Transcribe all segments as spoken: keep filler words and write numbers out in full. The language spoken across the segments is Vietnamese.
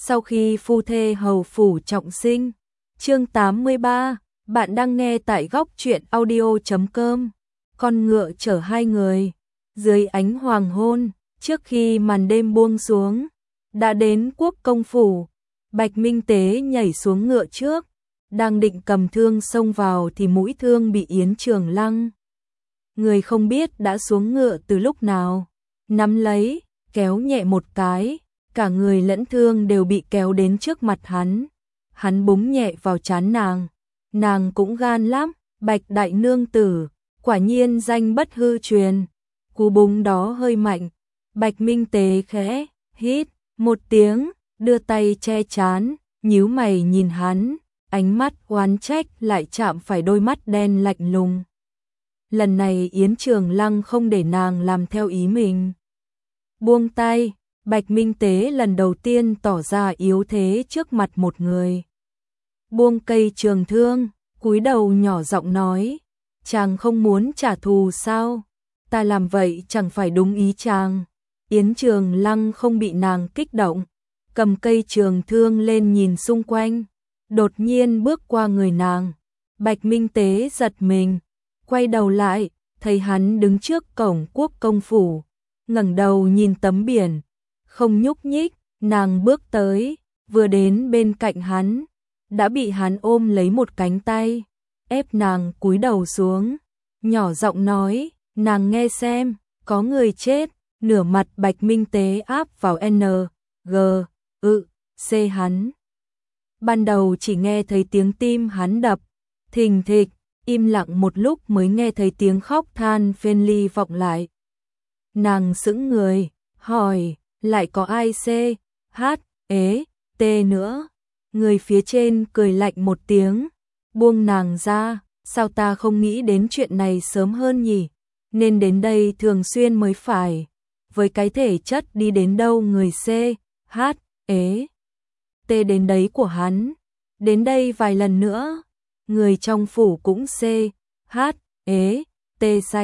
Sau khi phu thê hầu phủ trọng sinh. Chương tám mươi ba, bạn đang nghe tại góc truyện audio chấm com. Con ngựa chở hai người, dưới ánh hoàng hôn, trước khi màn đêm buông xuống, đã đến Quốc công phủ. Bạch Minh Tế nhảy xuống ngựa trước, đang định cầm thương xông vào thì mũi thương bị Yến Trường Lăng, người không biết đã xuống ngựa từ lúc nào, nắm lấy, kéo nhẹ một cái, cả người lẫn thương đều bị kéo đến trước mặt hắn. Hắn búng nhẹ vào trán nàng, nàng cũng gan lắm, Bạch đại nương tử, quả nhiên danh bất hư truyền. Cú búng đó hơi mạnh, Bạch Minh Tế khẽ hít một tiếng, đưa tay che trán, nhíu mày nhìn hắn, ánh mắt oán trách lại chạm phải đôi mắt đen lạnh lùng. Lần này Yến Trường Lăng không để nàng làm theo ý mình. Buông tay, Bạch Minh Tế lần đầu tiên tỏ ra yếu thế trước mặt một người. Buông cây trường thương, cúi đầu nhỏ giọng nói, chàng không muốn trả thù sao? Ta làm vậy chẳng phải đúng ý chàng. Yến Trường Lăng không bị nàng kích động, cầm cây trường thương lên nhìn xung quanh, đột nhiên bước qua người nàng. Bạch Minh Tế giật mình, quay đầu lại, thấy hắn đứng trước cổng Quốc công phủ, ngẩng đầu nhìn tấm biển, không nhúc nhích. Nàng bước tới, vừa đến bên cạnh hắn, đã bị hắn ôm lấy một cánh tay, ép nàng cúi đầu xuống, nhỏ giọng nói, nàng nghe xem, có người chết. Nửa mặt Bạch Minh Tế áp vào N, G, ự, C hắn. Ban đầu chỉ nghe thấy tiếng tim hắn đập, thình thịch, im lặng một lúc mới nghe thấy tiếng khóc than phên ly vọng lại. Nàng sững người, hỏi, lại có ai C, H, ế, T nữa? Người phía trên cười lạnh một tiếng, buông nàng ra, sao ta không nghĩ đến chuyện này sớm hơn nhỉ? Nên đến đây thường xuyên mới phải. Với cái thể chất đi đến đâu người C, H, ế, T đến đấy của hắn, đến đây vài lần nữa, người trong phủ cũng C, H, ế, T sạch.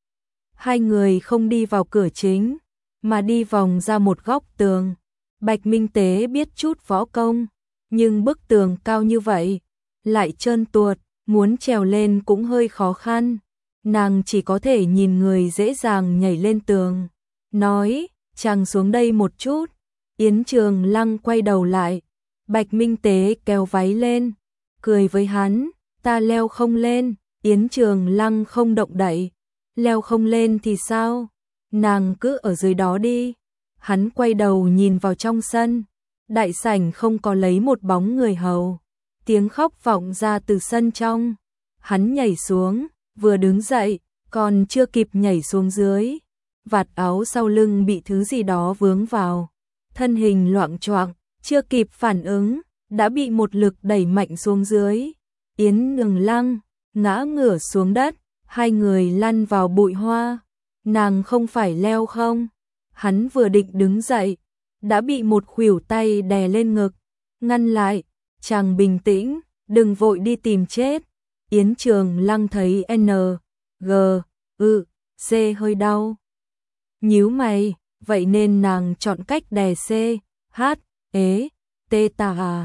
Hai người không đi vào cửa chính, mà đi vòng ra một góc tường. Bạch Minh Tế biết chút võ công, nhưng bức tường cao như vậy, lại trơn tuột, muốn trèo lên cũng hơi khó khăn. Nàng chỉ có thể nhìn người dễ dàng nhảy lên tường, nói, chàng xuống đây một chút. Yến Trường Lăng quay đầu lại, Bạch Minh Tế kéo váy lên, cười với hắn, ta leo không lên. Yến Trường Lăng không động đậy, leo không lên thì sao? Nàng cứ ở dưới đó đi. Hắn quay đầu nhìn vào trong sân, đại sảnh không có lấy một bóng người hầu, tiếng khóc vọng ra từ sân trong. Hắn nhảy xuống, vừa đứng dậy, còn chưa kịp nhảy xuống dưới, vạt áo sau lưng bị thứ gì đó vướng vào, thân hình loạng choạng, chưa kịp phản ứng, đã bị một lực đẩy mạnh xuống dưới. Yến Trường Lăng ngã ngửa xuống đất, hai người lăn vào bụi hoa. Nàng không phải leo không? Hắn vừa định đứng dậy, đã bị một khuỷu tay đè lên ngực, ngăn lại, chàng bình tĩnh, đừng vội đi tìm chết. Yến Trường Lăng thấy N, G, ự, C hơi đau, nhíu mày, vậy nên nàng chọn cách đè C, H, ế, T ta à.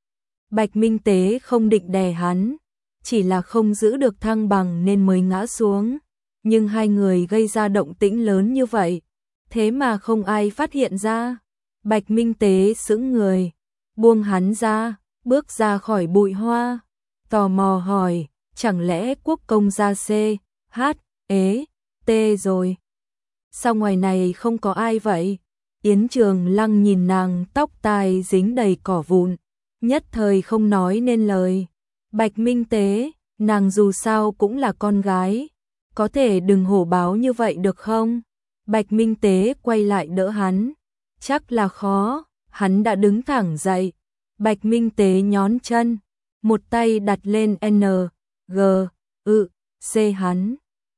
Bạch Minh Tế không định đè hắn, chỉ là không giữ được thăng bằng nên mới ngã xuống. Nhưng hai người gây ra động tĩnh lớn như vậy, thế mà không ai phát hiện ra. Bạch Minh Tế sững người, buông hắn ra, bước ra khỏi bụi hoa, tò mò hỏi, chẳng lẽ quốc công gia C, H, ế, T rồi? Sao ngoài này không có ai vậy? Yến Trường Lăng nhìn nàng, tóc tai dính đầy cỏ vụn, nhất thời không nói nên lời. Bạch Minh Tế, nàng dù sao cũng là con gái, có thể đừng hổ báo như vậy được không? Bạch Minh Tế quay lại đỡ hắn, chắc là khó. Hắn đã đứng thẳng dậy. Bạch Minh Tế nhón chân, một tay đặt lên N, G, ự, C hắn.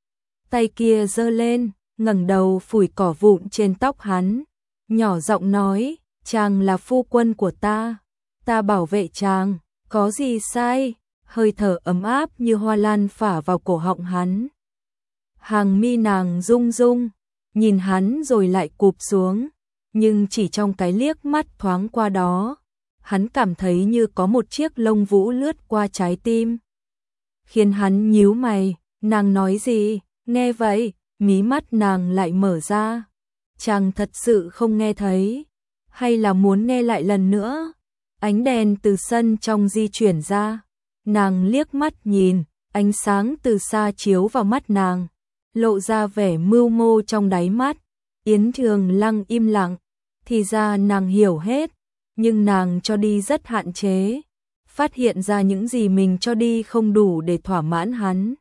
Tay kia giơ lên, ngẩng đầu phủi cỏ vụn trên tóc hắn, nhỏ giọng nói, chàng là phu quân của ta, ta bảo vệ chàng, có gì sai? Hơi thở ấm áp như hoa lan phả vào cổ họng hắn. Hàng mi nàng rung rung, nhìn hắn rồi lại cụp xuống, nhưng chỉ trong cái liếc mắt thoáng qua đó, hắn cảm thấy như có một chiếc lông vũ lướt qua trái tim, khiến hắn nhíu mày. Nàng nói gì? Nghe vậy, mí mắt nàng lại mở ra. Chàng thật sự không nghe thấy, hay là muốn nghe lại lần nữa? Ánh đèn từ sân trong di chuyển ra, nàng liếc mắt nhìn, ánh sáng từ xa chiếu vào mắt nàng, lộ ra vẻ mưu mô trong đáy mắt. Yến Trường Lăng im lặng, thì ra nàng hiểu hết, nhưng nàng cho đi rất hạn chế, phát hiện ra những gì mình cho đi không đủ để thỏa mãn hắn.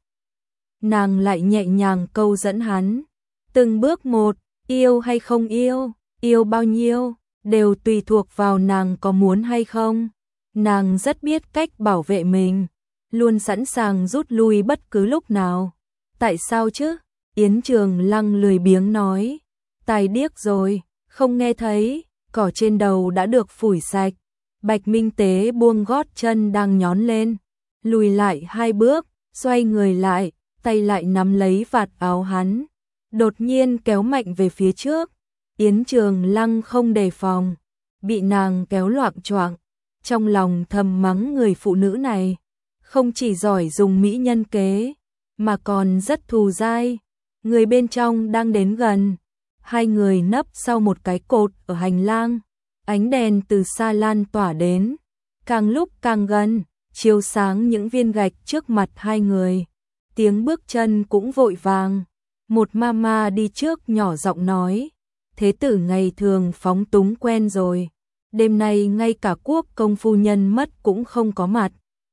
Nàng lại nhẹ nhàng câu dẫn hắn, từng bước một, yêu hay không yêu, yêu bao nhiêu, đều tùy thuộc vào nàng có muốn hay không. Nàng rất biết cách bảo vệ mình, luôn sẵn sàng rút lui bất cứ lúc nào. Tại sao chứ? Yến Trường Lăng lười biếng nói, tai điếc rồi, không nghe thấy, cỏ trên đầu đã được phủi sạch. Bạch Minh Tế buông gót chân đang nhón lên, lùi lại hai bước, xoay người lại, tay lại nắm lấy vạt áo hắn, đột nhiên kéo mạnh về phía trước. Yến Trường Lăng không đề phòng, bị nàng kéo loạng choạng, trong lòng thầm mắng người phụ nữ này, không chỉ giỏi dùng mỹ nhân kế, mà còn rất thù dai. Người bên trong đang đến gần, hai người nấp sau một cái cột ở hành lang, ánh đèn từ xa lan tỏa đến, càng lúc càng gần, chiếu sáng những viên gạch trước mặt hai người. Tiếng bước chân cũng vội vàng, một mama đi trước nhỏ giọng nói, thế tử ngày thường phóng túng quen rồi, đêm nay ngay cả Quốc công phu nhân mất cũng không có mặt.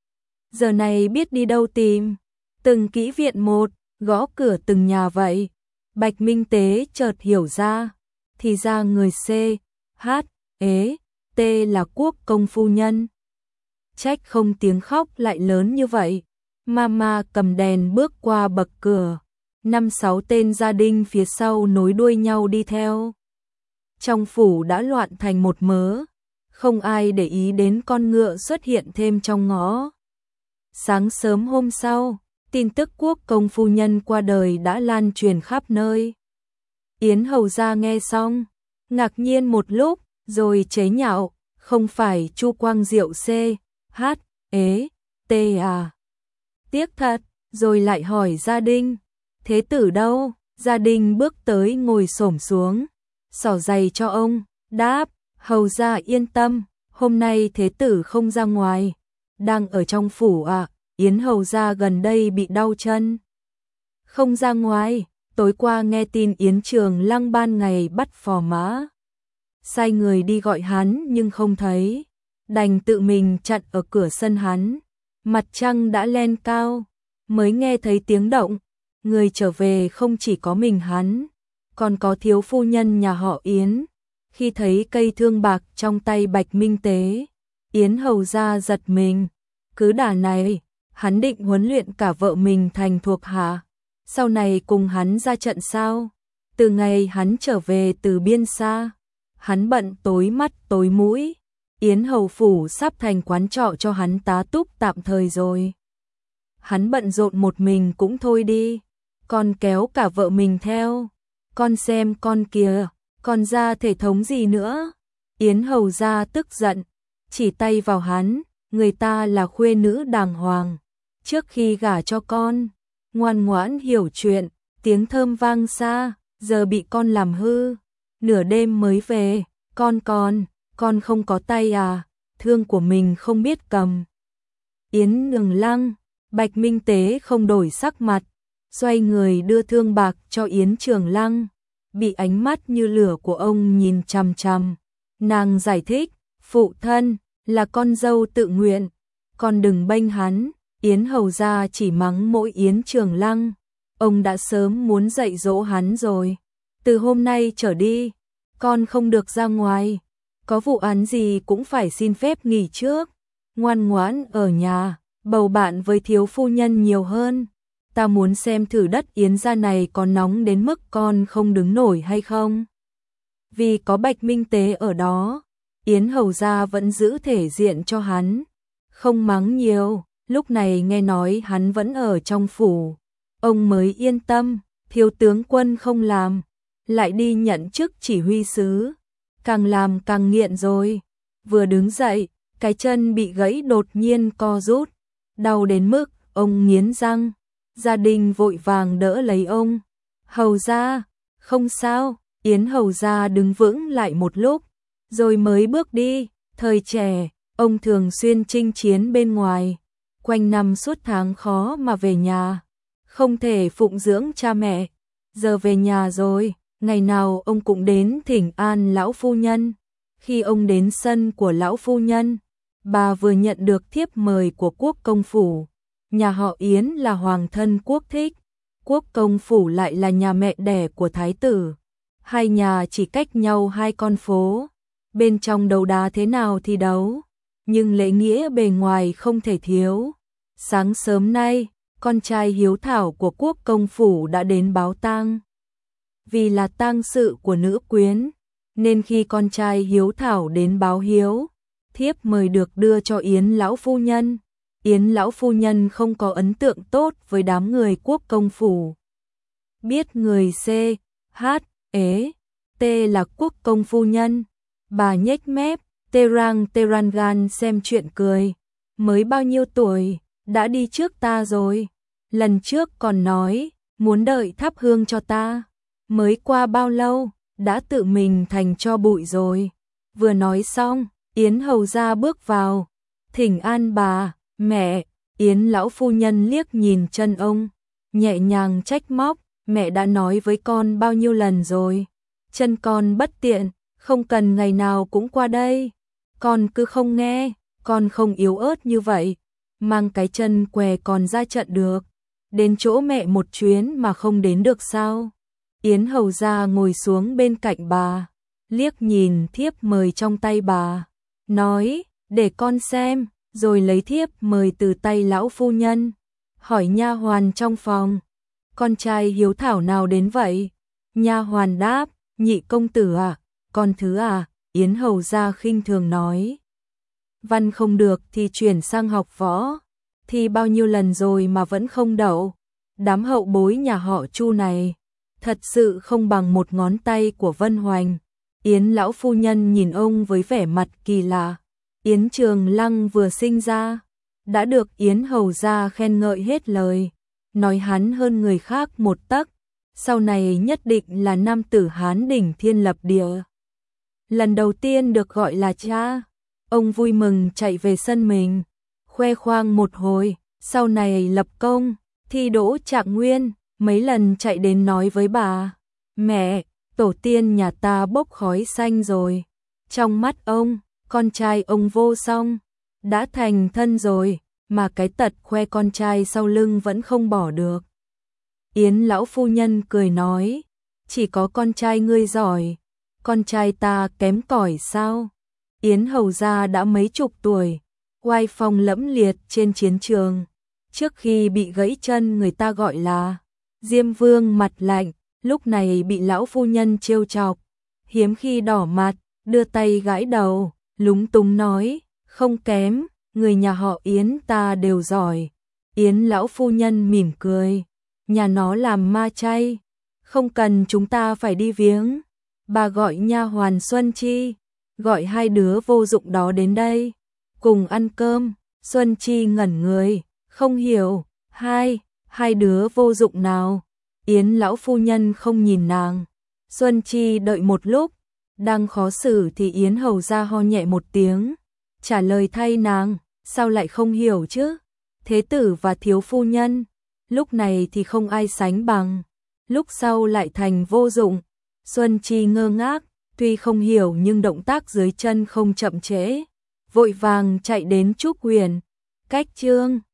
Giờ này biết đi đâu tìm, từng kỹ viện một, gõ cửa từng nhà vậy. Bạch Minh Tế chợt hiểu ra, thì ra người C, H, ế, T là Quốc công phu nhân. Trách không tiếng khóc lại lớn như vậy. Mama cầm đèn bước qua bậc cửa, năm sáu tên gia đình phía sau nối đuôi nhau đi theo. Trong phủ đã loạn thành một mớ, không ai để ý đến con ngựa xuất hiện thêm trong ngõ. Sáng sớm hôm sau, tin tức Quốc công phu nhân qua đời đã lan truyền khắp nơi. Yến hầu gia nghe xong, ngạc nhiên một lúc, rồi chế nhạo, không phải Chu Quang Diệu C, H, ế, T à? Tiếc thật, rồi lại hỏi gia đình, thế tử đâu? Gia đình bước tới ngồi xổm xuống, xỏ giày cho ông, đáp, hầu gia yên tâm, hôm nay thế tử không ra ngoài, đang ở trong phủ ạ. À? Yến hầu gia gần đây bị đau chân, không ra ngoài. Tối qua nghe tin Yến Trường Lăng ban ngày bắt phò mã, sai người đi gọi hắn nhưng không thấy, đành tự mình chặn ở cửa sân hắn. Mặt trăng đã lên cao, mới nghe thấy tiếng động, người trở về không chỉ có mình hắn, còn có thiếu phu nhân nhà họ Yến. Khi thấy cây thương bạc trong tay Bạch Minh Tế, Yến hầu gia giật mình, cứ đà này, hắn định huấn luyện cả vợ mình thành thuộc hạ, sau này cùng hắn ra trận sao? Từ ngày hắn trở về từ biên xa, hắn bận tối mắt tối mũi, Yến hầu phủ sắp thành quán trọ cho hắn tá túc tạm thời rồi. Hắn bận rộn một mình cũng thôi đi, còn kéo cả vợ mình theo, con xem con kìa, còn ra thể thống gì nữa? Yến hầu gia tức giận, chỉ tay vào hắn, người ta là khuê nữ đàng hoàng, trước khi gả cho con, ngoan ngoãn hiểu chuyện, tiếng thơm vang xa, giờ bị con làm hư, nửa đêm mới về, con con, con không có tay à, thương của mình không biết cầm. Yến Trường Lăng, Bạch Minh Tế không đổi sắc mặt, xoay người đưa thương bạc cho Yến Trường Lăng, bị ánh mắt như lửa của ông nhìn chằm chằm. Nàng giải thích, phụ thân, là con dâu tự nguyện, con đừng bênh hắn. Yến hầu gia chỉ mắng mỗi Yến Trường Lăng, ông đã sớm muốn dạy dỗ hắn rồi. Từ hôm nay trở đi, con không được ra ngoài, có vụ án gì cũng phải xin phép nghỉ trước, ngoan ngoãn ở nhà, bầu bạn với thiếu phu nhân nhiều hơn. Ta muốn xem thử đất Yến gia này có nóng đến mức con không đứng nổi hay không. Vì có Bạch Minh Tế ở đó, Yến hầu gia vẫn giữ thể diện cho hắn, không mắng nhiều. Lúc này nghe nói hắn vẫn ở trong phủ, ông mới yên tâm, thiếu tướng quân không làm, lại đi nhận chức chỉ huy sứ. càng làm càng nghiện rồi. Vừa đứng dậy, cái chân bị gãy đột nhiên co rút, đau đến mức ông nghiến răng. Gia đình vội vàng đỡ lấy ông. Hầu gia, không sao. Yến hầu gia đứng vững lại một lúc, rồi mới bước đi. Thời trẻ, ông thường xuyên chinh chiến bên ngoài, quanh năm suốt tháng khó mà về nhà, không thể phụng dưỡng cha mẹ. Giờ về nhà rồi, ngày nào ông cũng đến thỉnh an lão phu nhân. Khi ông đến sân của lão phu nhân, bà vừa nhận được thiếp mời của quốc công phủ. Nhà họ Yến là hoàng thân quốc thích, quốc công phủ lại là nhà mẹ đẻ của thái tử. Hai nhà chỉ cách nhau hai con phố, bên trong đấu đá thế nào thì đấu, nhưng lễ nghĩa bề ngoài không thể thiếu. Sáng sớm nay, con trai hiếu thảo của quốc công phủ đã đến báo tang. Vì là tang sự của nữ quyến, nên khi con trai hiếu thảo đến báo hiếu, thiếp mời được đưa cho Yến lão phu nhân. Yến lão phu nhân không có ấn tượng tốt với đám người quốc công phủ. Biết người C, H, ế, T là quốc công phu nhân, bà nhếch mép, terang terangan xem chuyện cười. Mới bao nhiêu tuổi, đã đi trước ta rồi. Lần trước còn nói, muốn đợi thắp hương cho ta. Mới qua bao lâu, đã tự mình thành tro bụi rồi. Vừa nói xong, Yến hầu gia bước vào. Thỉnh an bà, mẹ. Yến lão phu nhân liếc nhìn chân ông, nhẹ nhàng trách móc. Mẹ đã nói với con bao nhiêu lần rồi, chân con bất tiện, không cần ngày nào cũng qua đây. Con cứ không nghe, con không yếu ớt như vậy, mang cái chân què còn ra trận được. Đến chỗ mẹ một chuyến mà không đến được sao? Yến hầu gia ngồi xuống bên cạnh bà, liếc nhìn thiếp mời trong tay bà, nói, để con xem, rồi lấy thiếp mời từ tay lão phu nhân, hỏi nha hoàn trong phòng, con trai hiếu thảo nào đến vậy? Nha hoàn đáp, nhị công tử à, con thứ à? Yến hầu gia khinh thường nói, văn không được thì chuyển sang học võ, thì bao nhiêu lần rồi mà vẫn không đậu. Đám hậu bối nhà họ Chu này thật sự không bằng một ngón tay của Vân Hoành. Yến lão phu nhân nhìn ông với vẻ mặt kỳ lạ. Yến Trường Lăng vừa sinh ra, đã được Yến hầu gia khen ngợi hết lời, nói hắn hơn người khác một tấc, sau này nhất định là nam tử Hán đỉnh thiên lập địa. Lần đầu tiên được gọi là cha, ông vui mừng chạy về sân mình, khoe khoang một hồi, sau này lập công, thi đỗ trạng nguyên, mấy lần chạy đến nói với bà, mẹ, tổ tiên nhà ta bốc khói xanh rồi. Trong mắt ông, con trai ông vô song, đã thành thân rồi, mà cái tật khoe con trai sau lưng vẫn không bỏ được. Yến lão phu nhân cười nói, chỉ có con trai ngươi giỏi, con trai ta kém cỏi sao? Yến hầu gia đã mấy chục tuổi, oai phong lẫm liệt trên chiến trường, trước khi bị gãy chân người ta gọi là Diêm Vương mặt lạnh, lúc này bị lão phu nhân trêu chọc, hiếm khi đỏ mặt, đưa tay gãi đầu, lúng túng nói, không kém, người nhà họ Yến ta đều giỏi. Yến lão phu nhân mỉm cười, nhà nó làm ma chay, không cần chúng ta phải đi viếng. Bà gọi nha hoàn Xuân Chi, gọi hai đứa vô dụng đó đến đây, cùng ăn cơm. Xuân Chi ngẩn người, không hiểu, hai, hai đứa vô dụng nào? Yến lão phu nhân không nhìn nàng. Xuân Chi đợi một lúc, đang khó xử thì Yến hầu gia ho nhẹ một tiếng, trả lời thay nàng, sao lại không hiểu chứ? Thế tử và thiếu phu nhân, lúc này thì không ai sánh bằng, lúc sau lại thành vô dụng. Xuân Chi ngơ ngác, tuy không hiểu nhưng động tác dưới chân không chậm trễ, vội vàng chạy đến Trúc Huyền. Cách chương